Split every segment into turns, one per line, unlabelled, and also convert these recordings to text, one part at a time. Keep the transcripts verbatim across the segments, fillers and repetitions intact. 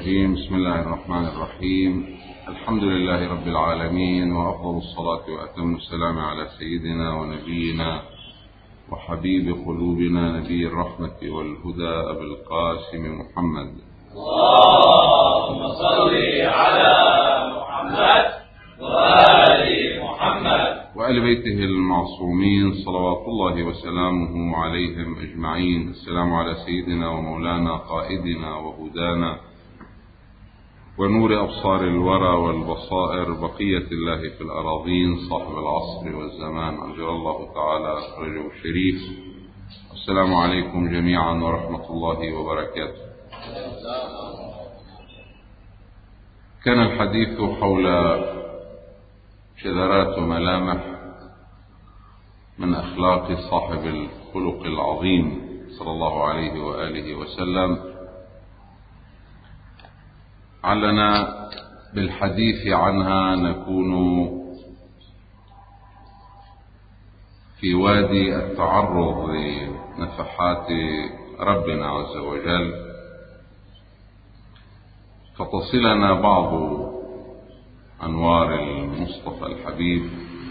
الرجيم. بسم الله الرحمن الرحيم. الحمد لله رب العالمين، وأفضل الصلاة وأتم السلام على سيدنا ونبينا وحبيب قلوبنا نبي الرحمة والهدى أبي القاسم محمد.
اللهم صل على محمد وآل محمد
وآل بيته المعصومين صلوات الله وسلامه عليهم أجمعين. السلام على سيدنا ومولانا قائدنا وهدانا ونور أبصار الورى والبصائر بقية الله في الأراضين، صاحب العصر والزمان عجل الله تعالى فرجه الشريف. السلام عليكم جميعا ورحمة الله وبركاته. كان الحديث حول شذرات وملامح من أخلاق صاحب الخلق العظيم صلى الله عليه وآله وسلم. علنا بالحديث عنها نكون في وادي التعرض لنفحات ربنا عز وجل، فتصلنا بعض أنوار المصطفى الحبيب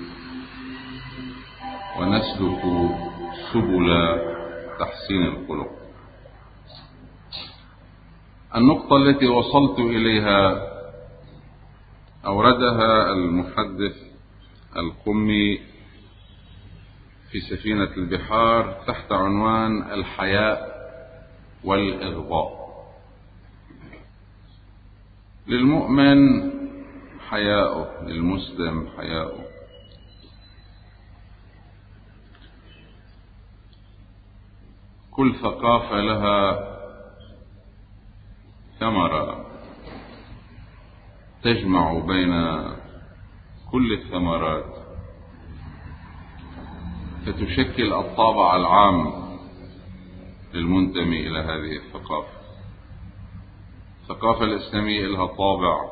ونسلك سبل تحسين الخلق. النقطة التي وصلت إليها أوردها المحدث القمي في سفينة البحار تحت عنوان الحياء والإغضاء. للمؤمن حياؤه، للمسلم حياؤه. كل ثقافة لها ثمرة تجمع بين كل الثمرات فتشكل الطابع العام للمنتمي إلى هذه الثقافة. الثقافة الإسلامية لها طابع،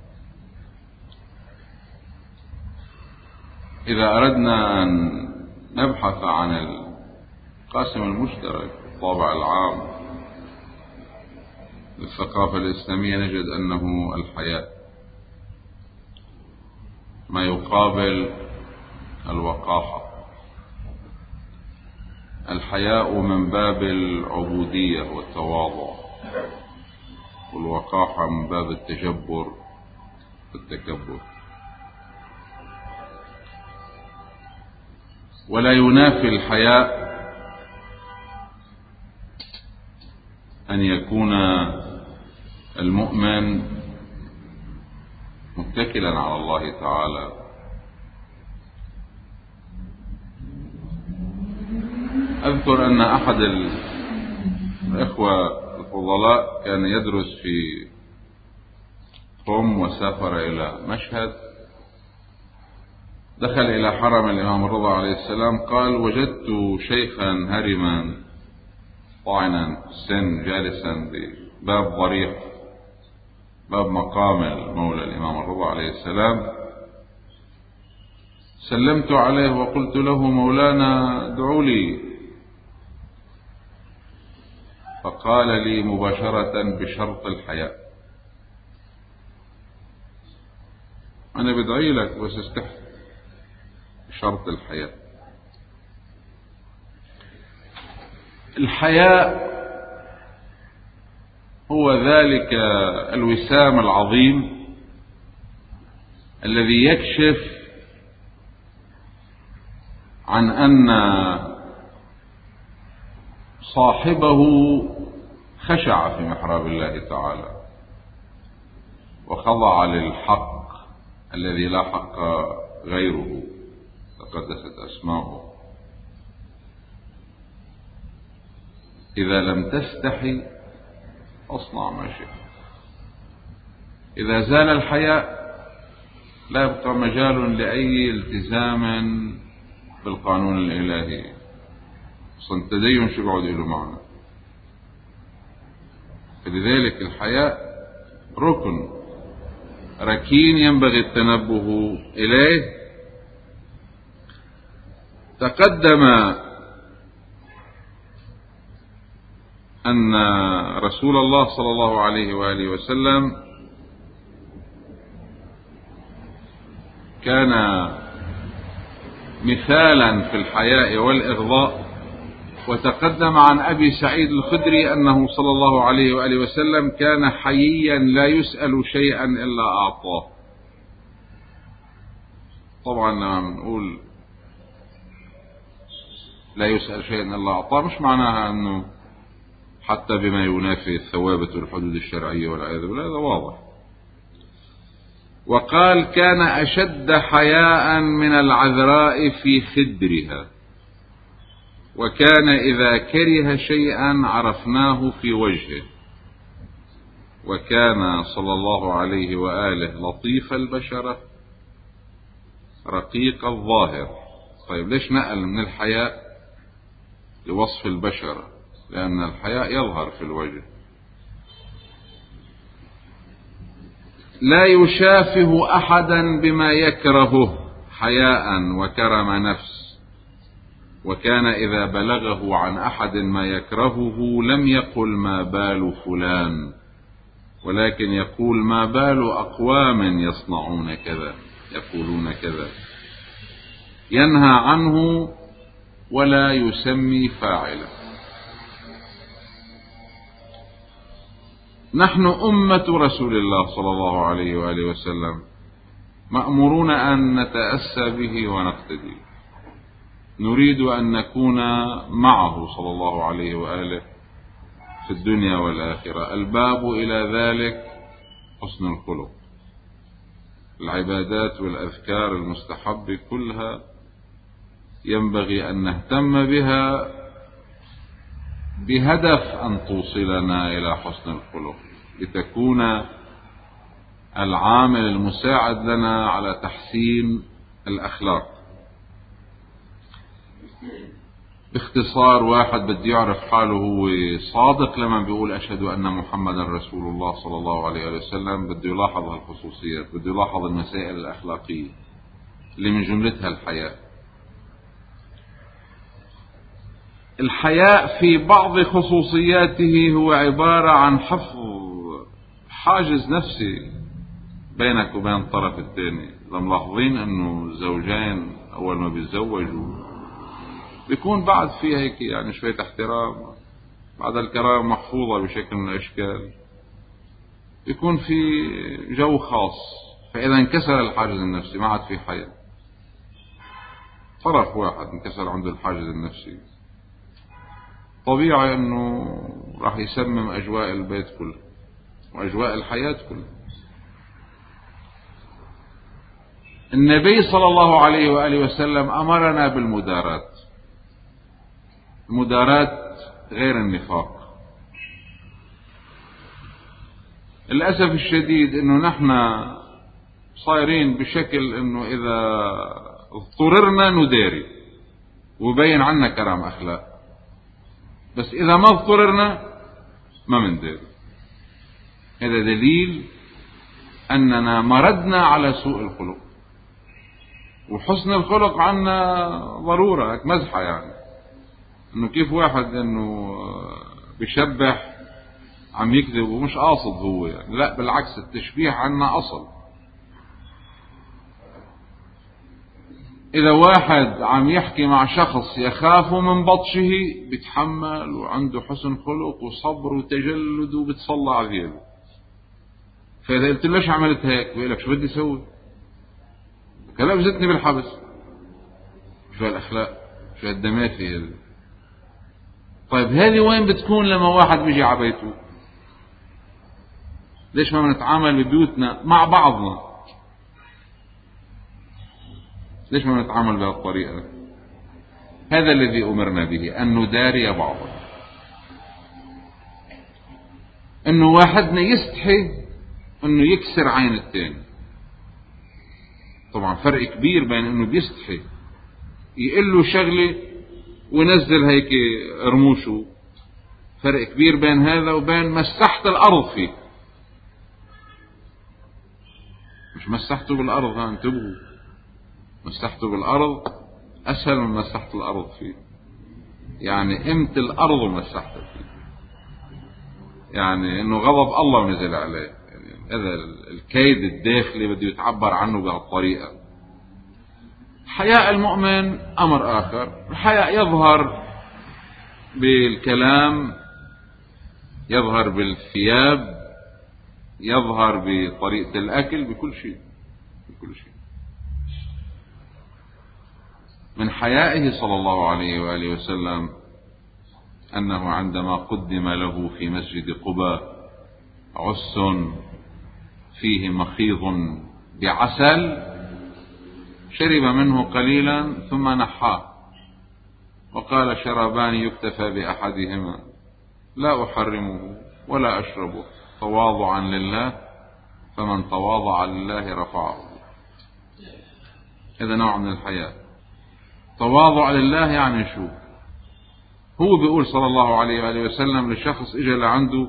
إذا أردنا أن نبحث عن القاسم المشترك الطابع العام للثقافة الإسلامية نجد أنه الحياء، ما يقابل الوقاحة. الحياء من باب العبودية والتواضع، والوقاحة من باب التجبر والتكبر. ولا ينافي الحياء أن يكون المؤمن متكلا على الله تعالى. أذكر أن أحد الإخوة الفضلاء كان يدرس في قم وسافر إلى مشهد، دخل إلى حرم الإمام الرضا عليه السلام، قال: وجدت شيخا هرما طاعنا في السن جالسا بباب ضريح، باب مقام المولى الإمام الرضا عليه السلام. سلمت عليه وقلت له: مولانا ادعوا لي. فقال لي مباشرة بشرط الحياء: أنا بدعي لك بس استحي، بشرط الحياء. الحياء هو ذلك الوسام العظيم الذي يكشف عن أن صاحبه خشع في محراب الله تعالى وخضع للحق الذي لا حق غيره، تقدست أسماؤه. إذا لم تستحي أصنع ما شئت. إذا زال الحياء لا يبقى مجال لأي التزام بالقانون الإلهي. أصلا التدين شو بيقعد له معنا؟ فلذلك الحياء ركن ركين ينبغي التنبه إليه. تقدم أن رسول الله صلى الله عليه وآله وسلم كان مثالا في الحياء والإغضاء. وتقدم عن أبي سعيد الخدري أنه صلى الله عليه وآله وسلم كان حييا لا يسأل شيئا إلا أعطاه. طبعا لما نقول لا يسأل شيئا إلا أعطاه مش معناها أنه حتى بما ينافي الثوابت والحدود الشرعية والعياذ بالله، هذا واضح. وقال كان أشد حياء من العذراء في خدرها، وكان إذا كره شيئا عرفناه في وجهه، وكان صلى الله عليه وآله لطيف البشرة رقيق الظاهر. طيب ليش نقل من الحياء لوصف البشرة؟ لأن الحياء يظهر في الوجه. لا يشافه أحدا بما يكرهه حياء وكرم نفس، وكان إذا بلغه عن أحد ما يكرهه لم يقل ما بال فلان، ولكن يقول ما بال أقوام يصنعون كذا يقولون كذا، ينهى عنه ولا يسمي فاعله. نحن أمة رسول الله صلى الله عليه وآله وسلم مأمورون أن نتأسى به ونقتدي، نريد أن نكون معه صلى الله عليه وآله في الدنيا والآخرة. الباب إلى ذلك حسن الخلق. العبادات والأذكار المستحبة كلها ينبغي أن نهتم بها بهدف أن توصلنا إلى حسن الخلق، لتكون العامل المساعد لنا على تحسين الأخلاق. باختصار، واحد بده يعرف حاله هو صادق لما بيقول أشهد أن محمدا رسول الله صلى الله عليه وسلم، بده يلاحظ هالخصوصيات، بده يلاحظ المسائل الأخلاقية اللي من جملتها الحياء. الحياء في بعض خصوصياته هو عبارة عن حفظ حاجز نفسي بينك وبين الطرف الثاني. إذا ملاحظين أنه الزوجين أول ما بيتزوجوا بيكون بعد فيها هيك يعني شوية احترام، بعد الكرامة محفوظة بشكل من الأشكال، بيكون في جو خاص. فإذا انكسر الحاجز النفسي ما عاد في حياء. طرف واحد انكسر عنده الحاجز النفسي، طبيعي أنه راح يسمم أجواء البيت كله وأجواء الحياة كله. النبي صلى الله عليه وآله وسلم أمرنا بالمداراة. المداراة غير النفاق. للأسف الشديد أنه نحن صايرين بشكل أنه إذا اضطررنا نداري وبين عنا كرام أخلاق، بس إذا ما اضطررنا ما منداري. هذا دليل أننا مردنا على سوء الخلق. وحسن الخلق عنا ضرورة مزحة، يعني انه كيف واحد انه بيشبح عم يكذب ومش قاصد هو، يعني لا بالعكس، التشبيح عنا اصل. اذا واحد عم يحكي مع شخص يخاف من بطشه بيتحمل وعنده حسن خلق وصبر وتجلد وبتصلى على غيره. فاذا قلت له ليش عملت هيك بيقول لك شو بدي اسوي؟ كلام زتني بالحبس. شو هالاخلاق؟ شو هالدماثي هذه؟ طيب هذه وين بتكون لما واحد بيجي على بيته؟ ليش ما بنتعامل ببيوتنا مع بعضنا؟ ليش ما بنتعامل بهالطريقة؟ هذا الذي أمرنا به، أن نداري بعضنا. أنه واحدنا يستحي أنه يكسر عين الثاني. طبعا فرق كبير بين أنه بيستحي يقول له شغلة ونزل هيك رموشه، فرق كبير بين هذا وبين مسحت الأرض فيه. مش مسحته بالأرض، ها انتبهوا، مسحته بالأرض أسهل من مسحت الأرض فيه، يعني قمت الأرض ومسحته فيه. يعني انه غضب الله نزل عليه، يعني هذا الكيد الداخلي بده يتعبر عنه بهالطريقة. حياء المؤمن امر اخر. الحياء يظهر بالكلام، يظهر بالثياب، يظهر بطريقة الاكل، بكل شيء بكل شيء. من حيائه صلى الله عليه وآله وسلم أنه عندما قدم له في مسجد قباء عس فيه مخيض بعسل شرب منه قليلا ثم نحاه وقال: شربان يكتفى بأحدهما، لا أحرمه ولا أشربه، تواضعا لله، فمن تواضع لله رفعه. هذا نوع من الحياة. تواضع لله يعني شو؟ هو بيقول صلى الله عليه وآله وسلم لشخص اجى لعنده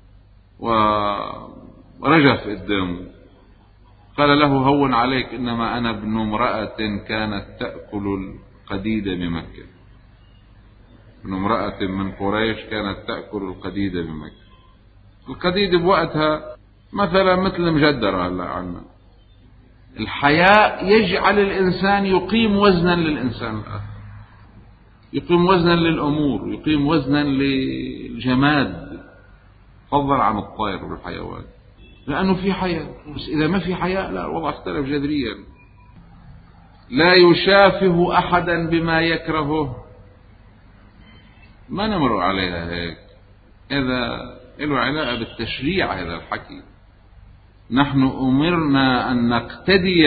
ورجف قدامه، قال له: هون عليك، إنما أنا ابن امرأة كانت تأكل القديد بمكة. ابن امرأة من قريش كانت تأكل القديد بمكة. القديد بوقتها مثلا مثل المجدرة هلا عنا. الحياء يجعل الإنسان يقيم وزنا للإنسان الآخر، يقيم وزنا للأمور، يقيم وزنا للجماد، فضلا عن الطير والحيوان، لأنه في حياة. بس إذا ما في حياة، لا، الوضع اختلف جذريا. لا يشافه أحدا بما يكرهه، ما نمر عليها هيك. هذا له علاقة بالتشريع. هذا الحكي نحن أمرنا أن نقتدي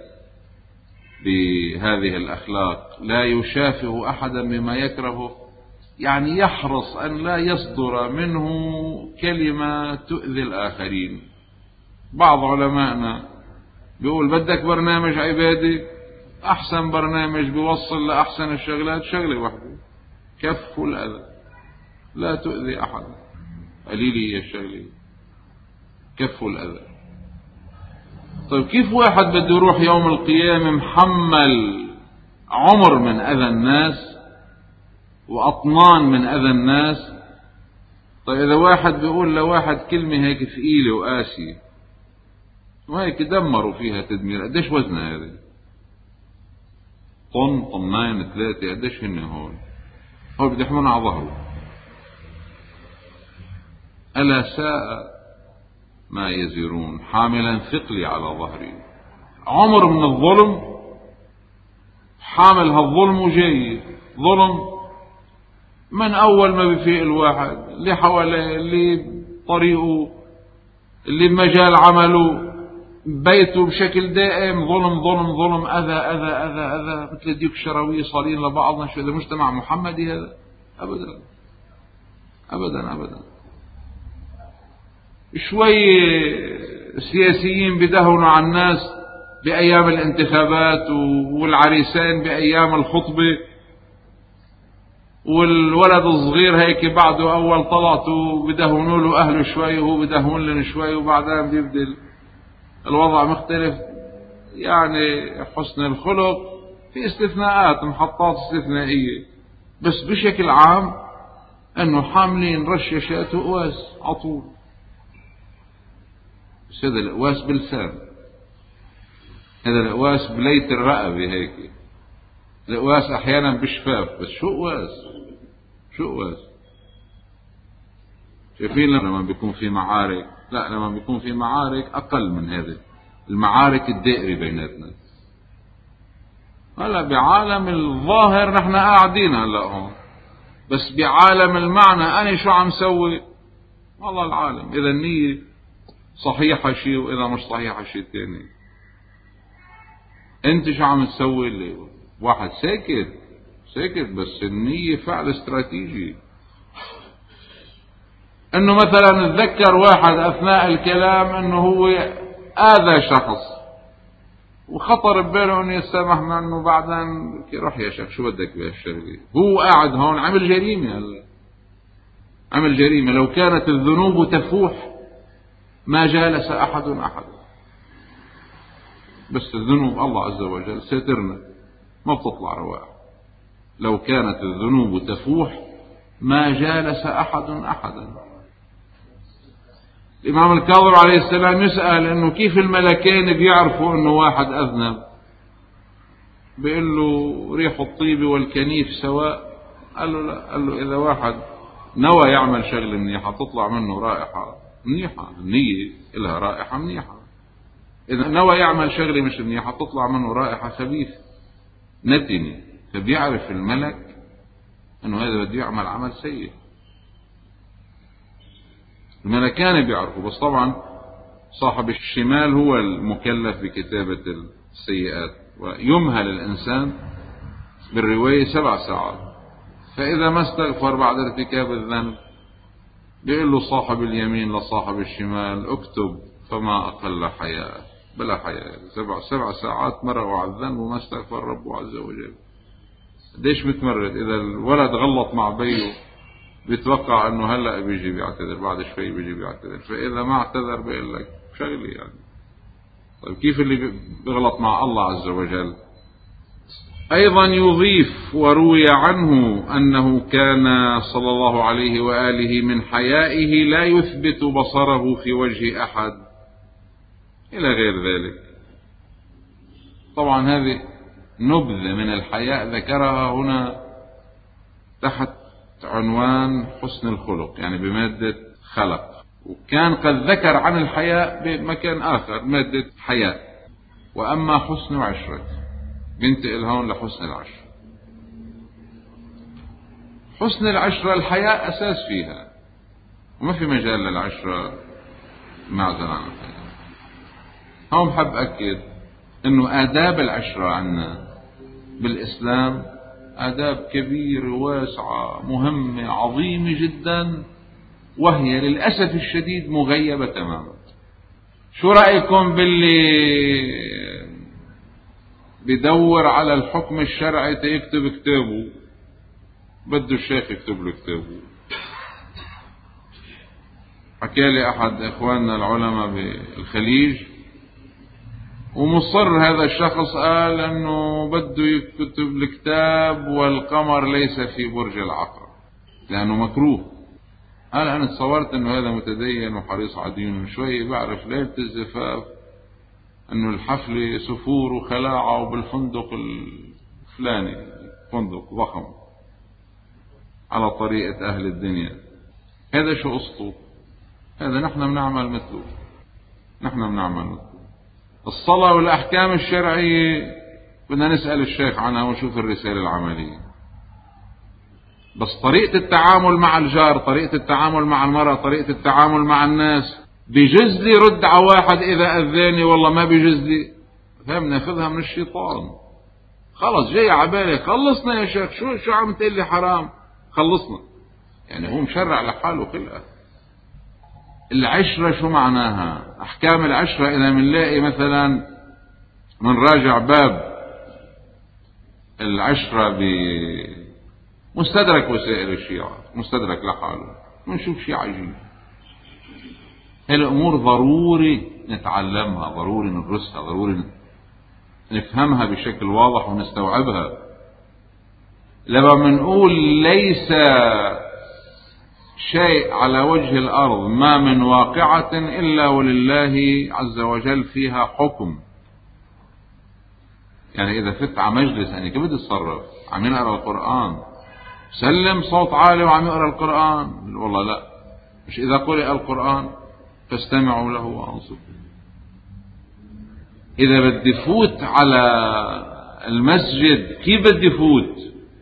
بهذه الأخلاق. لا يشافه أحدا بما يكرهه، يعني يحرص أن لا يصدر منه كلمة تؤذي الآخرين. بعض علمائنا بيقول: بدك برنامج عبادي، أحسن برنامج بيوصل لأحسن الشغلات شغلة واحدة: كف الأذى، لا تؤذي أحد. قليلي هي الشغلة، كف الأذى. طيب كيف واحد بده يروح يوم القيامة محمل عمر من أذى الناس وأطنان من أذى الناس؟ طيب إذا واحد بيقول لواحد كلمة هيك ثقيلة وقاسية وهيك دمروا فيها تدمير، قديش وزنها هذه؟ طن، طنين، ثلاثة، قديش هن هون؟ هو بده يحملون على ظهره. ألا ساء ما يزرون، حاملا ثقلي على ظهري. عمر من الظلم، حامل هالظلم وجاي ظلم من أول ما بفيق الواحد، اللي حواليه، اللي طريقه، اللي بمجال عمله، بيته، بشكل دائم ظلم ظلم ظلم، أذى أذى أذى أذى، مثل الديك الشراوية صارين لبعضنا. شو هذا مجتمع محمدي هذا؟ أبدا أبدا أبدا. شوي سياسيين بدهنوا على الناس بأيام الانتخابات، والعريسين بأيام الخطبة، والولد الصغير هيك بعده أول طلعته بدهنوا له أهله شوي وهو بدهن لهم شوي، وبعدين بيبدل الوضع مختلف. يعني حسن الخلق في استثناءات، محطات استثنائية، بس بشكل عام أنه حاملين رشاشات وقواس عطول. بس هذا القواس بلسان، هذا القواس بليت الرقبة هيك، القواس أحيانا بشفاف، بس شو قواس؟ شو قواس؟ شايفين لما بيكون في معارك؟ لا، لما بيكون في معارك أقل من هذا، المعارك الدائرة بيناتنا. هلا بعالم الظاهر نحن قاعدين هلا هون، بس بعالم المعنى أنا شو عم سوي؟ والله العالم. إذا النية صحيحة شيء، وإذا مش صحيحة شيء تاني. أنت شو عم تسوي؟ اللي واحد ساكت ساكت، بس النية فعل استراتيجي. انه مثلا نتذكر واحد اثناء الكلام انه هو اذى شخص وخطر بباله انه يسامح منه، بعدين روح يا شيخ شو بدك بهالشغله؟ هو قاعد هون عمل جريمه. هلا عمل جريمه. لو كانت الذنوب تفوح ما جالس احد احد، بس الذنوب الله عز وجل ساترنا ما بتطلع رواح. لو كانت الذنوب تفوح ما جالس احد احدا. الإمام الكاظم عليه السلام يسأل إنه كيف الملكين بيعرفوا إنه واحد أذنب؟ بيقول له ريح الطيب والكنيف سواء. قال له لا. قال له إذا واحد نوى يعمل شغل منيحة تطلع منه رائحة منيحة، النية لها رائحة منيحة. إذا نوى يعمل شغلة مش منيحة تطلع منه رائحة خبيثة نتنة. فبيعرف الملك إنه هذا بده يعمل عمل سيء. الملكان بيعرفوا، بس طبعا صاحب الشمال هو المكلف بكتابة السيئات، ويمهل الإنسان بالرواية سبع ساعات. فإذا ما استغفر بعد ارتكاب الذنب بيقول له صاحب اليمين لصاحب الشمال اكتب فما أقل حياء، بلا حياء. سبع, سبع ساعات مرقوا على الذنب وما استغفر ربه عز وجل. ليش متمرد؟ إذا الولد غلط مع بيه بيتوقع أنه هلأ بيجي بيعتذر، بعد شوي بيجي بيعتذر. فإذا ما اعتذر بيقول لك شغلي يعني. طيب كيف اللي بيغلط مع الله عز وجل؟ أيضا يضيف وروي عنه أنه كان صلى الله عليه وآله من حيائه لا يثبت بصره في وجه أحد إلى غير ذلك. طبعا هذه نبذة من الحياء ذكرها هنا تحت عنوان حسن الخلق، يعني بمادة خلق. وكان قد ذكر عن الحياء بمكان آخر مادة حياء. وأما حسن عشرة بنتقل هون لحسن العشرة. حسن العشرة الحياء أساس فيها، وما في مجال للعشرة معزل عن الحياء. هون حب أكد أنه آداب العشرة عنا بالإسلام آداب كبيرة واسعة مهمة عظيمة جدا، وهي للأسف الشديد مغيبة تماما. شو رأيكم باللي بدور على الحكم الشرعي تيكتب كتابه، بده الشيخ يكتب له كتابه؟ حكى لي أحد إخواننا العلماء بالخليج ومصر هذا الشخص، قال أنه بده يكتب الكتاب والقمر ليس في برج العقرب لأنه مكروه. قال أنا تصورت أنه هذا متدين وحريص على دينه، شوي بعرف ليلة الزفاف أنه الحفلة سفور وخلاعة وبالفندق الفلاني، فندق ضخم على طريقة أهل الدنيا. هذا شو قصته؟ هذا نحن بنعمل مثله، نحن بنعمل مثله. الصلاة والأحكام الشرعية بدنا نسأل الشيخ عنها ونشوف الرسالة العملية. بس طريقة التعامل مع الجار، طريقة التعامل مع المرأة، طريقة التعامل مع الناس، بيجوز لي رد على واحد إذا أذاني والله ما بيجوز لي، فهم ناخذها من الشيطان. خلص جاي عبالي خلصنا يا شيخ، شو شو عم تقول لي حرام؟ خلصنا. يعني هو مشرع لحاله كلها. العشرة شو معناها؟ أحكام العشرة إذا منلاقي مثلا من راجع باب العشرة بمستدرك وسائل الشيعة، مستدرك لحاله، ونشوف شيء عجيب. الأمور ضروري نتعلمها، ضروري ندرسها، ضروري نفهمها بشكل واضح ونستوعبها. لما منقول ليس شيء على وجه الأرض ما من واقعة إلا ولله عز وجل فيها حكم. يعني إذا فت على مجلس أنا كيف بدي أتصرف؟ عم يقرأ القرآن سلم صوت عالي وعم يقرأ القرآن، والله لا، مش إذا قرأ القرآن فاستمعوا له وأنصتوا. إذا بدي فوت على المسجد كيف بدي فوت؟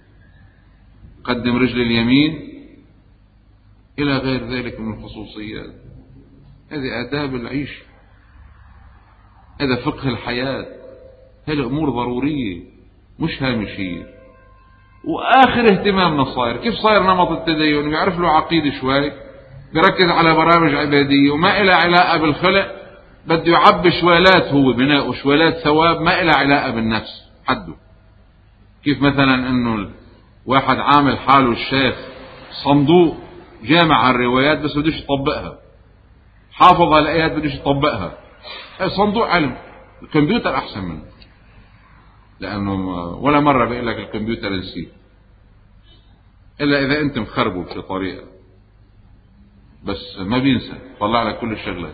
قدم رجل اليمين إلى غير ذلك من الخصوصيات. هذه آداب العيش، هذا فقه الحياة، هذه أمور ضرورية مش هامشية. وآخر اهتمامنا صاير كيف صاير نمط التدين؟ بيعرف له عقيدة شوي، بيركز على برامج عبادية وما إلى علاقة بالخلق، بده يعبي شوالات، هو بناء شوالات ثواب ما إلى علاقة بالنفس حده. كيف مثلا إنه واحد عامل حاله الشيخ صندوق جامع الروايات بس بدوش يطبقها، حافظ على الآيات بدوش يطبقها، صندوق علم. الكمبيوتر أحسن منه، لأنه ولا مرة بيقول لك الكمبيوتر نسيه إلا إذا أنت مخربه بشي طريقة. بس ما بينسى، طلع لك كل الشغلات.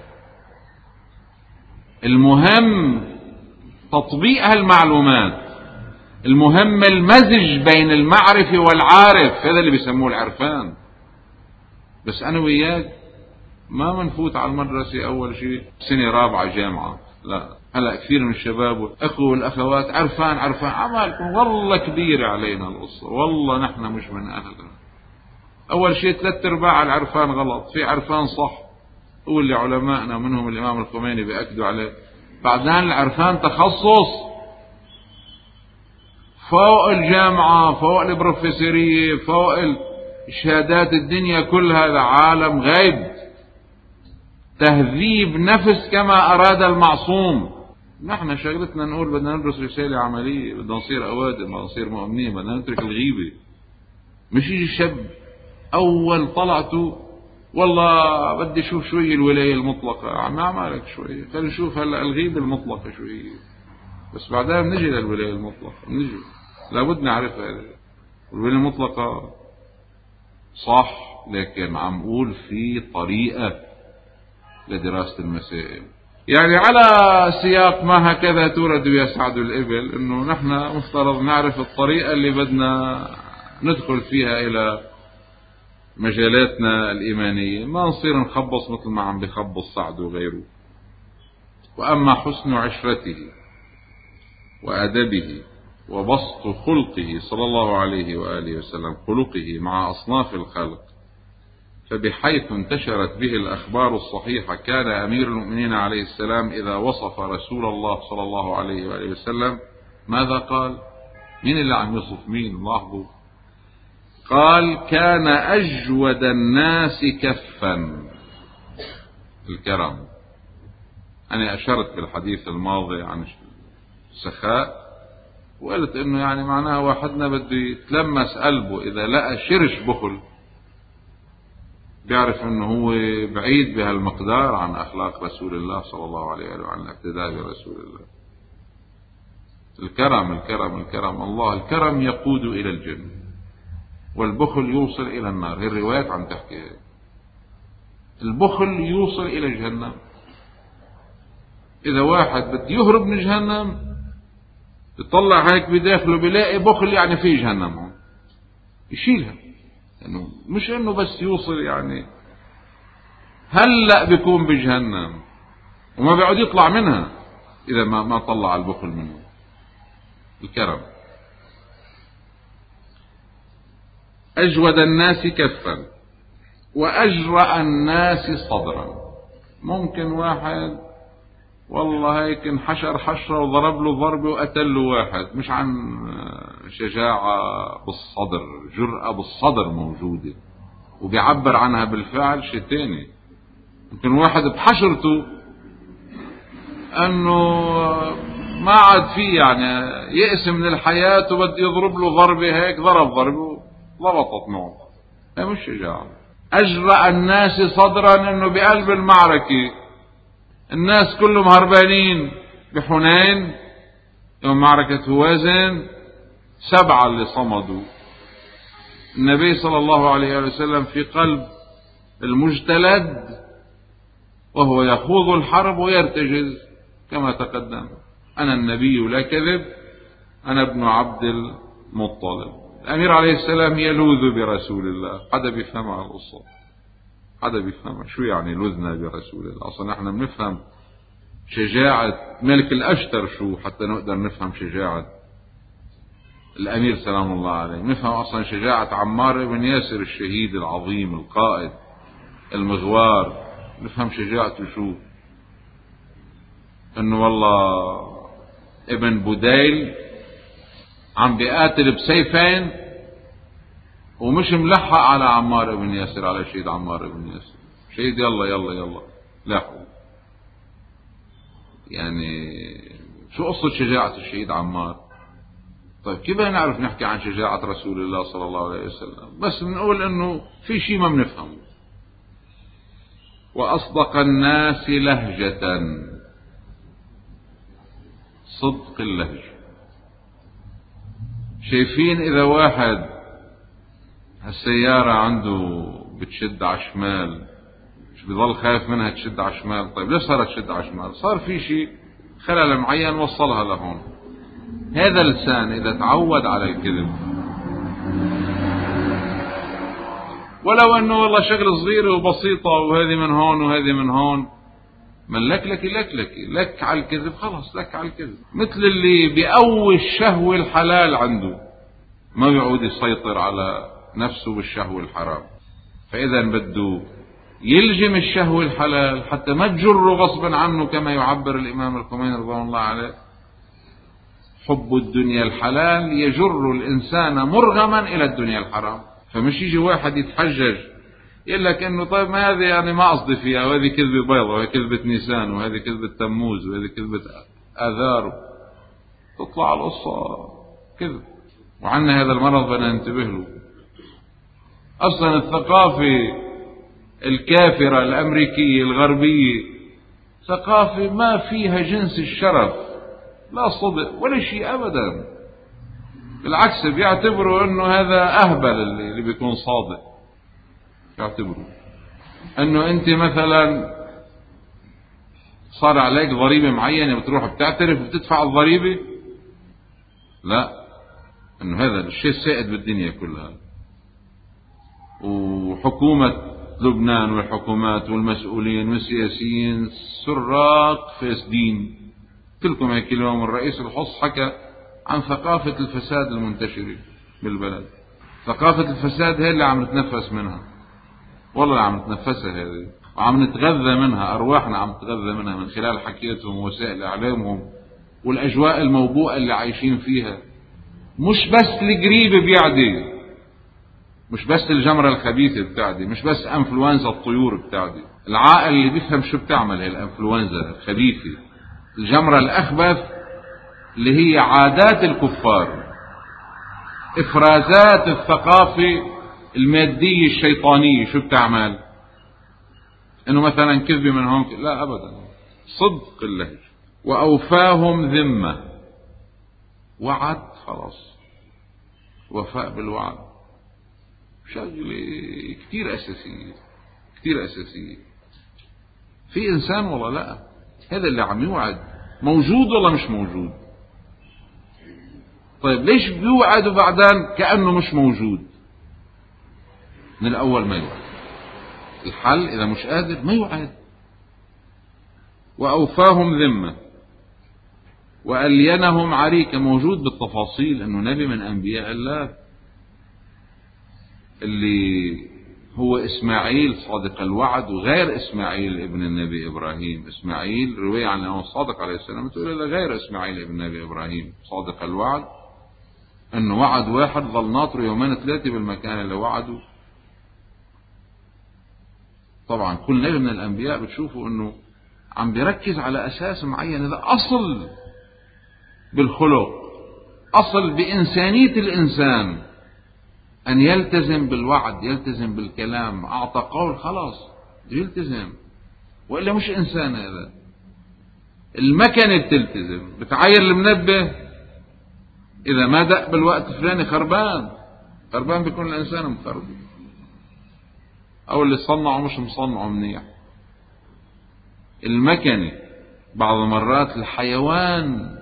المهم تطبيق هالمعلومات، المهم المزج بين المعرفة والعارف، هذا اللي بيسموه العرفان. بس أنا وياك ما منفوت على المدرسة أول شيء سنة رابعة جامعة، لا. هلا كثير من الشباب والأخوة والأخوات عرفان عرفان، عمالكم والله كبيرة علينا القصة، والله نحن مش من أهلها. أول شيء ثلاث أرباع العرفان غلط، في عرفان صح هو اللي علمائنا منهم الإمام الخميني بيأكدوا عليه. بعدين العرفان تخصص فوق الجامعة، فوق البروفيسورية، فوق الشهادات الدنيا، كل هذا عالم غيب، تهذيب نفس كما أراد المعصوم. نحن شغلتنا نقول بدنا ندرس رسالة عملية، بدنا نصير أوادم، بدنا نصير مؤمنين، بدنا نترك الغيبة. مش يجي شاب أول طلعته والله بدي أشوف شوية الولاية المطلقة، عم أعملك شوية، خلينا نشوف هلا الغيبة المطلقة شو هي، بس بعدها بنجي للولاية المطلقة، بنجي لابد نعرفها. الولاية المطلقة صح، لكن عم أقول في طريقة لدراسة المسائل، يعني على سياق ما هكذا تورد ويسعد الإبل، إنه نحن مفترض نعرف الطريقة اللي بدنا ندخل فيها إلى مجالاتنا الإيمانية، ما نصير نخبص مثل ما عم بخبص سعد وغيره. وأما حسن عشرته وأدبه وبسط خلقه صلى الله عليه وآله وسلم، خلقه مع أصناف الخلق، فبحيث انتشرت به الأخبار الصحيحة كان أمير المؤمنين عليه السلام إذا وصف رسول الله صلى الله عليه وآله وسلم ماذا قال؟ مين اللي عم يصف مين؟ لاحظوا، قال كان أجود الناس كفا، الكرم. أنا أشرت بالحديث الماضي عن السخاء وقلت إنه يعني معناها واحدنا بده يتلمس قلبه إذا لقى شرش بخل، بيعرف إنه هو بعيد بهالمقدار عن أخلاق رسول الله صلى الله عليه وآله وعن الاقتداء برسول الله. الكرم الكرم الكرم، الله الكرم يقود إلى الجنة والبخل يوصل إلى النار. هي الروايات عم تحكي، البخل يوصل إلى جهنم. إذا واحد بده يهرب من جهنم يطلع هيك بداخله بيلاقي بخل، يعني في جهنم يشيلها، إنه مش إنه بس يوصل يعني هلأ بيكون بجهنم وما بيعود يطلع منها إذا ما ما طلع البخل منه. الكرم. أجود الناس كفا وأجرأ الناس صدرا. ممكن واحد والله هيك انحشر حشرة وضرب له ضربة وقتل له واحد، مش عن شجاعة بالصدر، جرأة بالصدر موجودة وبيعبر عنها بالفعل شيء تاني. ممكن واحد بحشرته انه ما عاد فيه يعني يأس من الحياة وبده يضرب له ضربة، هيك ضرب ضربه ضبطت معه، هي مش شجاعة. أجرأ الناس صدرا انه بقلب المعركة الناس كلهم هربانين بحنين يوم معركة هوازن، سبعة اللي صمدوا، النبي صلى الله عليه وسلم في قلب المجتلد وهو يخوض الحرب ويرتجز كما تقدم: أنا النبي لا كذب، أنا ابن عبد المطلب. الأمير عليه السلام يلوذ برسول الله. حدا بيفهم القصة؟ حدا بيفهم شو يعني لذنا برسول الله؟ أصلا نحن بنفهم شجاعة ملك الأشتر شو حتى نقدر نفهم شجاعة الأمير سلام الله عليه، نفهم أصلا شجاعة عمار بن ياسر الشهيد العظيم القائد المغوار، نفهم شجاعته شو، انه والله ابن بوديل عم بيقاتل بسيفين ومش ملحق على عمار بن ياسر، على شهيد عمار بن ياسر، شهيد يلا يلا يلا لاحقوا. يعني شو قصة شجاعة الشهيد عمار؟ طيب كيف نعرف نحكي عن شجاعة رسول الله صلى الله عليه وسلم؟ بس بنقول انه في شيء ما بنفهمه. وأصدق الناس لهجة، صدق اللهجة. شايفين إذا واحد السيارة عنده بتشد على شمال مش بيظل خايف منها تشد على الشمال. طيب ليش صارت تشد على الشمال؟ صار في شيء خلل معين وصلها لهون. هذا اللسان إذا تعود على الكذب، ولو أنه والله شغل صغيرة وبسيطة وهذه من هون وهذه من هون، من لك لك لك لك لك على الكذب، خلاص لك على الكذب. مثل اللي بيقوي الشهوة الحلال عنده، ما بيعود يسيطر على نفسه بالشهوة الحرام. فإذا بده يلجم الشهوة الحلال حتى ما تجره غصبا عنه، كما يعبر الإمام الخميني رضوان الله عليه: حب الدنيا الحلال يجر الإنسان مرغما إلى الدنيا الحرام. فمش يجي واحد يتحجج يقول لك إنه طيب ما هذه يعني ما قصدي فيها، وهذه كذبة بيضة، وهذه كذبة نيسان، وهذه كذبة تموز، وهذه كذبة آذار، تطلع القصة كذب. وعنا هذا المرض بدنا ننتبه له. أصلا الثقافة الكافرة الأمريكية الغربية ثقافة ما فيها جنس الشرف، لا صدق ولا شيء أبدا. بالعكس بيعتبروا أنه هذا أهبل اللي بيكون صادق. بيعتبروا أنه أنت مثلا صار عليك ضريبة معينة بتروح بتعترف وبتدفع الضريبة، لا، أنه هذا الشيء السائد بالدنيا كلها. وحكومة لبنان والحكومات والمسؤولين والسياسيين سراق فاسدين. كلكم هيك اليوم الرئيس الحص حكى عن ثقافة الفساد المنتشرة بالبلد. ثقافة الفساد هي اللي عم نتنفس منها، والله عم نتنفسها هذه، وعم نتغذى منها، أرواحنا عم تتغذى منها من خلال حكيتهم ووسائل إعلامهم والأجواء الموبوءة اللي عايشين فيها. مش بس القريبة بيعدي، مش بس الجمرة الخبيثة بتاعدي، مش بس انفلونزا الطيور بتاعدي. العاقل اللي بيفهم شو بتعمل هي الانفلونزا الخبيثة، الجمرة الأخبث اللي هي عادات الكفار، إفرازات الثقافة المادية الشيطانية. شو بتعمل؟ إنه مثلا كذبة من هون، لا أبدا، صدق اللهج. وأوفاهم ذمة، وعد، خلاص، وفاء بالوعد شغلة كتير أساسية، كتير أساسية. في إنسان والله لا، هذا اللي عم يوعد موجود والله مش موجود. طيب ليش بيوعد وبعدين كأنه مش موجود؟ من الأول ما يوعد. الحل إذا مش قادر ما يوعد. وأوفاهم ذمة وألينهم عريكة، موجود بالتفاصيل أنه نبي من أنبياء الله اللي هو إسماعيل صادق الوعد، وغير إسماعيل ابن النبي إبراهيم. إسماعيل رواية عن أنه صادق عليه السلام تقول له غير إسماعيل ابن النبي إبراهيم صادق الوعد، أنه وعد واحد ظل ناطر يومين ثلاثة بالمكان اللي وعده. طبعا كل نبي من الأنبياء بتشوفوا أنه عم بيركز على أساس معين، هذا أصل بالخلق، أصل بإنسانية الإنسان، أن يلتزم بالوعد، يلتزم بالكلام. أعطى قول خلاص يلتزم، وإلا مش إنسان. هذا المكنة بتلتزم، بتعاير المنبه إذا ما دق بالوقت فلاني خربان، خربان بيكون الإنسان مخرب، أو اللي صنعه مش مصنعه منيح. المكنة بعض مرات الحيوان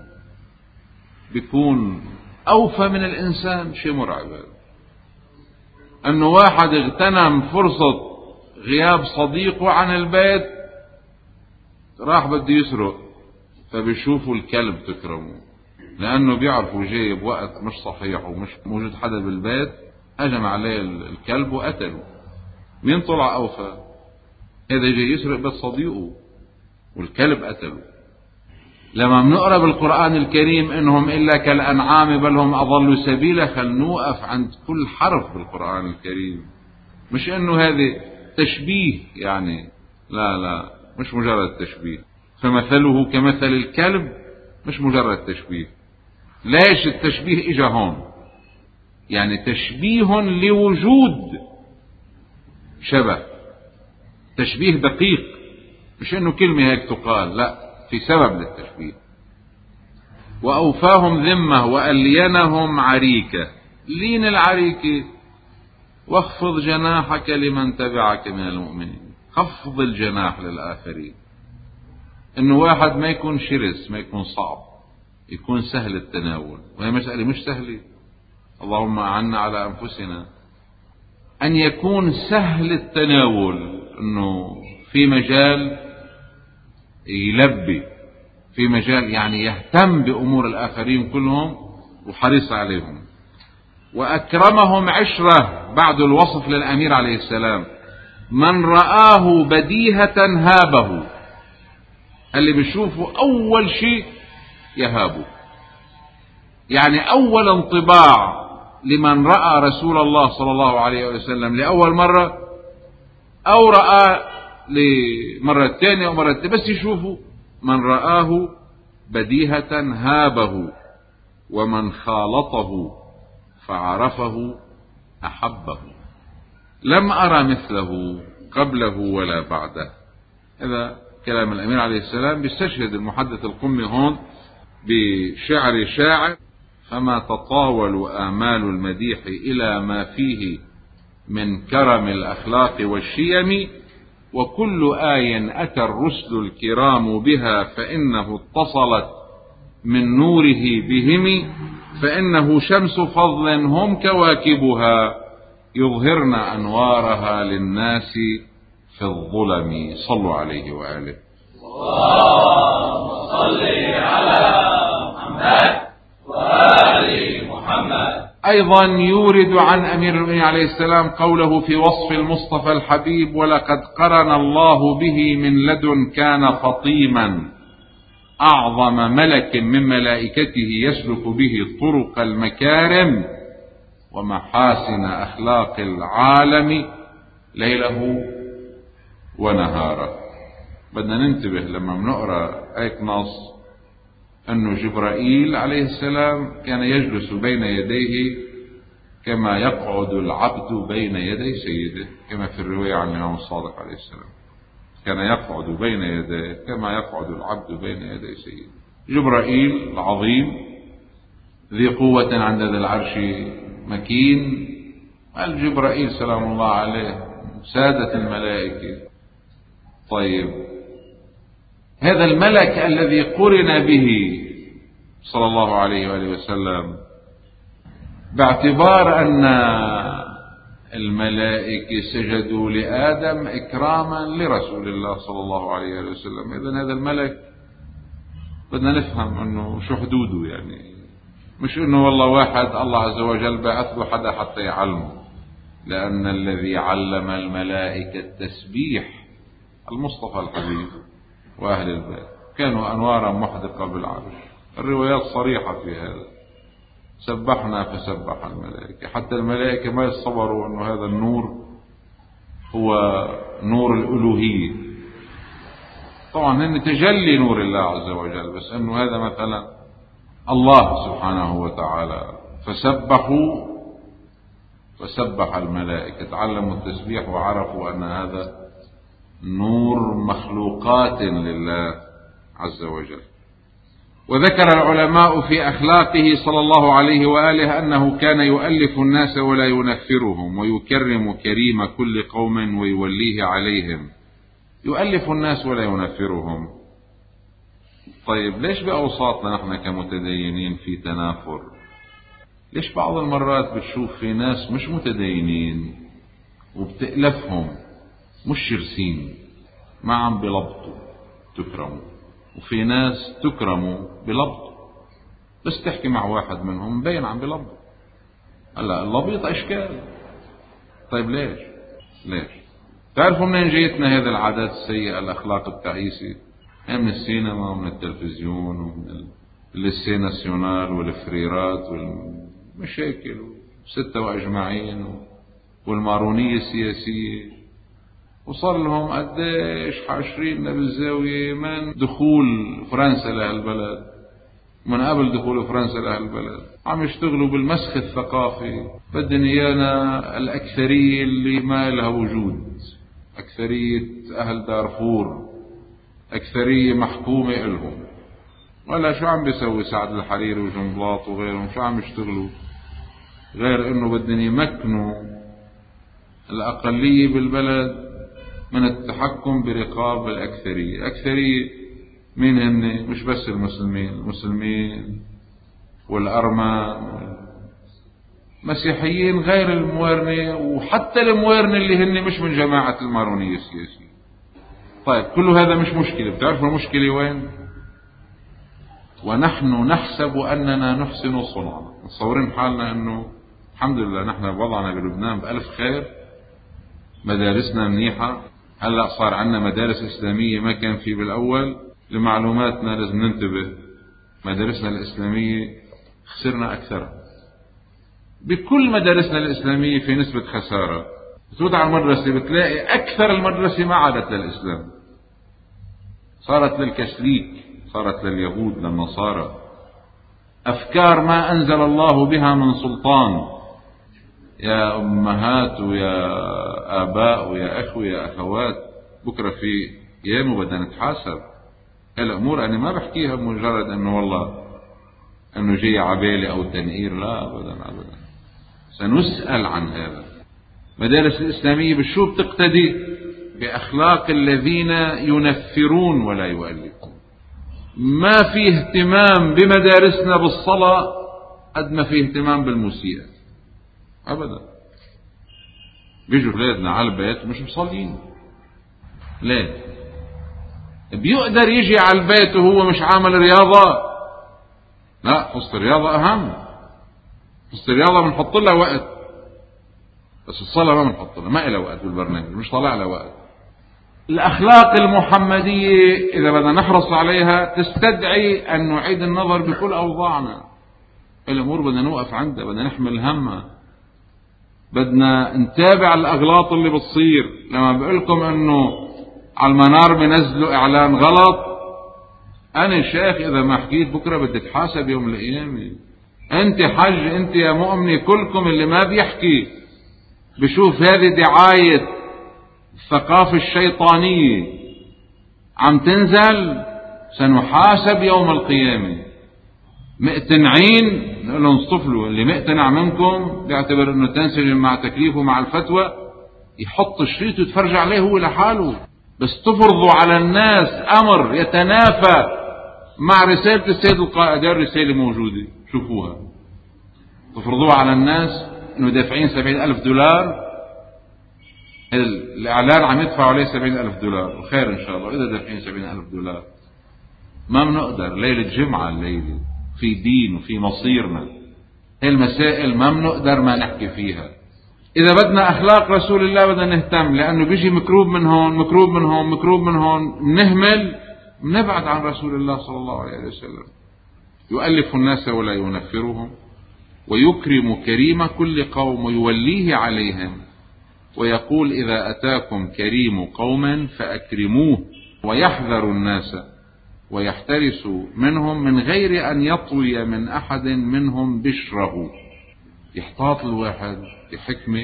بيكون أوفى من الإنسان، شيء مرعب. أنه واحد اغتنم فرصة غياب صديقه عن البيت، راح بده يسرق، فبيشوفوا الكلب تكرمه، لأنه بيعرفوا جاي بوقت مش صحيح ومش موجود حدا بالبيت، هجم عليه الكلب وقتله. مين طلع أوفى؟ هذا جاي يسرق بيت صديقه والكلب قتله. لما بنقرأ بالقرآن الكريم إنهم إلا كالأنعام بل هم أضلوا سبيلا، خل نوقف عند كل حرف بالقرآن الكريم، مش إنه هذا تشبيه يعني، لا لا، مش مجرد تشبيه. فمثله كمثل الكلب مش مجرد تشبيه. ليش التشبيه إجا هون؟ يعني تشبيه لوجود شبه، تشبيه دقيق، مش إنه كلمة هيك تقال، لا، في سبب للتشبيه. وأوفاهم ذمة وألينهم عريكة. لين العريكة واخفض جناحك لمن تبعك من المؤمنين. خفض الجناح للآخرين، إنه واحد ما يكون شرس، ما يكون صعب، يكون سهل التناول. وهي مسألة مش سهلة، اللهم أعنا على أنفسنا. أن يكون سهل التناول، إنه في مجال يلبي، في مجال يعني يهتم بأمور الآخرين كلهم وحريص عليهم. وأكرمهم عشرة بعد الوصف للأمير عليه السلام: من رآه بديهة هابه، اللي بيشوفه أول شيء يهابه. يعني أول انطباع لمن رأى رسول الله صلى الله عليه وسلم لأول مرة، أو رأى لمرة ثانية أو مرة ثانية، بس يشوفه: من رآه بديهة هابه، ومن خالطه فعرفه أحبه. لم أرى مثله قبله ولا بعده. هذا كلام الأمير عليه السلام. بيستشهد المحدث القمي هون بشعر شاعر: فما تطاول آمال المديح إلى ما فيه من كرم الأخلاق والشيم، وكل آي أتى الرسل الكرام بها فإنه اتصلت من نوره بهم، فإنه شمس فضل هم كواكبها يظهرن أنوارها للناس في الظلم. صلوا عليه وآله.
اللهم صل على محمد وآل محمد.
أيضا يورد عن أمير المؤمنين عليه السلام قوله في وصف المصطفى الحبيب: ولقد قرن الله به من لدن كان فطيما، أعظم ملك من ملائكته يسلك به طرق المكارم ومحاسن أخلاق العالم ليله ونهاره. بدنا ننتبه لما بنقرأ هيك نص أنه جبرائيل عليه السلام كان يجلس بين يديه كما يقعد العبد بين يدي سيده، كما في الرواية عن الإمام الصادق عليه السلام: كان يقعد بين يديه كما يقعد العبد بين يدي سيده. جبرائيل العظيم ذي قوة عند ذي العرش مكين. الجبرائيل سلام الله عليه سادة الملائكة. طيب، هذا الملك الذي قرن به صلى الله عليه وآله وسلم، باعتبار أن الملائكة سجدوا لآدم إكراما لرسول الله صلى الله عليه وآله وسلم، إذن هذا الملك بدنا نفهم أنه شو حدوده. يعني مش أنه والله واحد الله عز وجل بعث له حدا حتى يعلمه، لأن الذي علم الملائكة التسبيح المصطفى الحبيب وأهل البيت، كانوا أنوارا محدقة بالعرش. الروايات صريحة في هذا: سبحنا فسبح الملائكة. حتى الملائكة ما يتصوروا أنه هذا النور هو نور الألوهية. طبعا هن تجلي نور الله عز وجل، بس أنه هذا مثلا الله سبحانه وتعالى. فسبحوا فسبح الملائكة، تعلموا التسبيح وعرفوا أن هذا نور مخلوقات لله عز وجل. وذكر العلماء في أخلاقه صلى الله عليه وآله أنه كان يؤلف الناس ولا ينفرهم، ويكرم كريم كل قوم ويوليه عليهم. يؤلف الناس ولا ينفرهم. طيب، ليش بأوساطنا نحن كمتدينين في تنافر؟ ليش بعض المرات بتشوف في ناس مش متدينين وبتألفهم، مش شرسين، ما عم بلبطوا تكرموا، وفي ناس تكرموا بلبطوا، بس تحكي مع واحد منهم مبين عم بلبط. هلا اللبيط اشكال. طيب ليش؟ ليش؟ تعرفوا منين جيتنا هذه العادات السيئة، الاخلاق التعيسة؟ من السينما ومن التلفزيون ومن الليسي ناسيونال والفريرات والمشاكل ستة واجمعين والمارونية السياسية. وصار لهم قديش حاشريننا بالزاوية من دخول فرنسا لهالبلد، من قبل دخول فرنسا لهالبلد عم يشتغلوا بالمسخ الثقافي. بدنا ايانا الأكثرية اللي ما لها وجود، أكثرية أهل دارفور، أكثرية محكومة إلهم. ولا شو عم بيسوي سعد الحريري وجنبلاط وغيرهم؟ شو عم يشتغلوا غير انه بدنا يمكنوا الأقلية بالبلد من التحكم برقاب الأكثرية. الأكثرية مين هن؟ مش بس المسلمين، المسلمين والأرمن، مسيحيين غير الموارنة، وحتى الموارنة اللي هن مش من جماعة المارونية السياسية. طيب كل هذا مش مشكلة. بتعرفوا المشكلة وين؟ ونحن نحسب أننا نحسن صنعنا، متصورين حالنا أنه الحمد لله نحن وضعنا بلبنان بألف خير، مدارسنا منيحة، هلأ صار عندنا مدارس إسلامية ما كان في بالأول. لمعلوماتنا لازم ننتبه، مدارسنا الإسلامية خسرنا أكثر. بكل مدارسنا الإسلامية في نسبة خسارة. بتفوت على المدرسة بتلاقي أكثر المدرسة ما عادت للإسلام، صارت للكاثوليك، صارت لليهود للنصارى، أفكار ما أنزل الله بها من سلطان. يا أمهات ويا آباء ويا أخوة يا أخوات، بكرة في أيام بدنا نتحاسب. الأمور أنا ما بحكيها بمجرد أنه والله أنه جاي عبالي أو تنقير، لا أبدا أبدا، سنسأل عن هذا. مدارس الإسلامية بالشو بتقتدي؟ بأخلاق الذين ينفرون ولا يؤلفون. ما فيه اهتمام بمدارسنا بالصلاة قد ما فيه اهتمام بالموسيقى أبدا. بيجوا أولادنا على البيت مش مصلين، ليه؟ بيقدر يجي على البيت وهو مش عامل رياضة؟ لا، قصة الرياضة أهم. قصة الرياضة بنحط لها وقت، بس الصلاة ما بنحط لها، ما إلها وقت بالبرنامج، مش طالع لها وقت. الأخلاق المحمدية إذا بدنا نحرص عليها تستدعي أن نعيد النظر بكل أوضاعنا. الأمور بدنا نوقف عندها، بدنا نحمل همها، بدنا نتابع الأغلاط اللي بتصير. لما بقول لكم أنه على المنار بنزلوا إعلان غلط، أنا شيخ إذا ما حكيت بكرة بدي تحاسب يوم القيامة. أنت حج، أنت يا مؤمني، كلكم اللي ما بيحكي بشوف هذه دعاية الثقافة الشيطانية عم تنزل، سنحاسب يوم القيامة. مقتنعين نقول لهم اصطفلوا، اللي مقتنع منكم بيعتبر انه تنسجم مع تكليفه مع الفتوى يحط الشريط ويتفرج عليه هو لحاله. بس تفرضوا على الناس امر يتنافى مع رسالة السيد القائد. الرسالة موجودة، شوفوها. تفرضوها على الناس انه دافعين سبعين الف دولار، الاعلان عم يدفعوا عليه سبعين الف دولار، وخير ان شاء الله اذا دافعين سبعين الف دولار. ما بنقدر، ليلة جمعة الليلة في دين وفي مصيرنا، هي المسائل ما بنقدر ما نحكي فيها. إذا بدنا أخلاق رسول الله بدنا نهتم، لأنه بيجي مكروب من هون مكروب من هون مكروب من هون، نهمل نبعد عن رسول الله صلى الله عليه وسلم. يؤلف الناس ولا ينفرهم، ويكرم كريم كل قوم ويوليه عليهم، ويقول إذا أتاكم كريم قوما فأكرموه، ويحذر الناس ويحترس منهم من غير أن يطوي من أحد منهم بشره. يحتاط الواحد بحكمة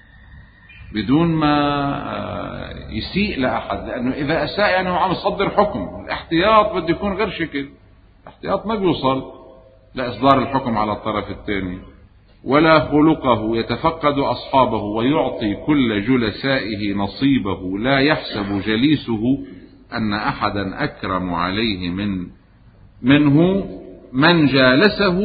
بدون ما يسيء لأحد، لأنه إذا أساء يعني هو عم يصدر حكم. الاحتياط بده يكون غير شكل، الاحتياط ما بيوصل لإصدار الحكم على الطرف الثاني. ولا خلقه يتفقد أصحابه ويعطي كل جلسائه نصيبه، لا يحسب جليسه أن أحدا أكرم عليه من منه، من جالسه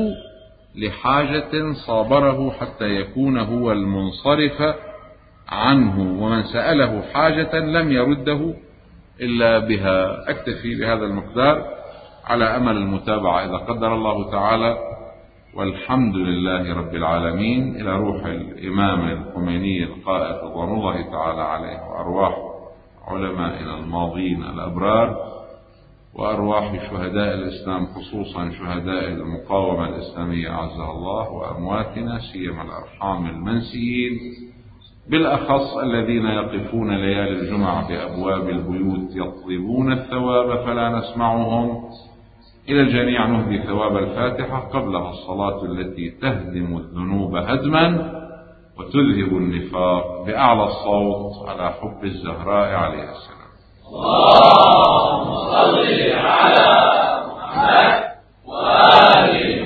لحاجة صابره حتى يكون هو المنصرف عنه، ومن سأله حاجة لم يرده إلا بها. أكتفي بهذا المقدار على أمل المتابعة إذا قدر الله تعالى، والحمد لله رب العالمين. إلى روح الإمام الخميني القائد رضوان الله تعالى عليه، وأرواح علمائنا الماضين الأبرار، وأرواح شهداء الإسلام خصوصا شهداء المقاومة الإسلامية أعزها الله، وأمواتنا سيما الأرحام المنسيين، بالأخص الذين يقفون ليالي الجمعة بأبواب البيوت يطلبون الثواب فلا نسمعهم. إلى الجميع نهدي ثواب الفاتحة قبلها الصلاة التي تهدم الذنوب هدما وتذهب النفاق بأعلى الصوت على حب الزهراء عليه السلام.
اللهم صل على محمد وآله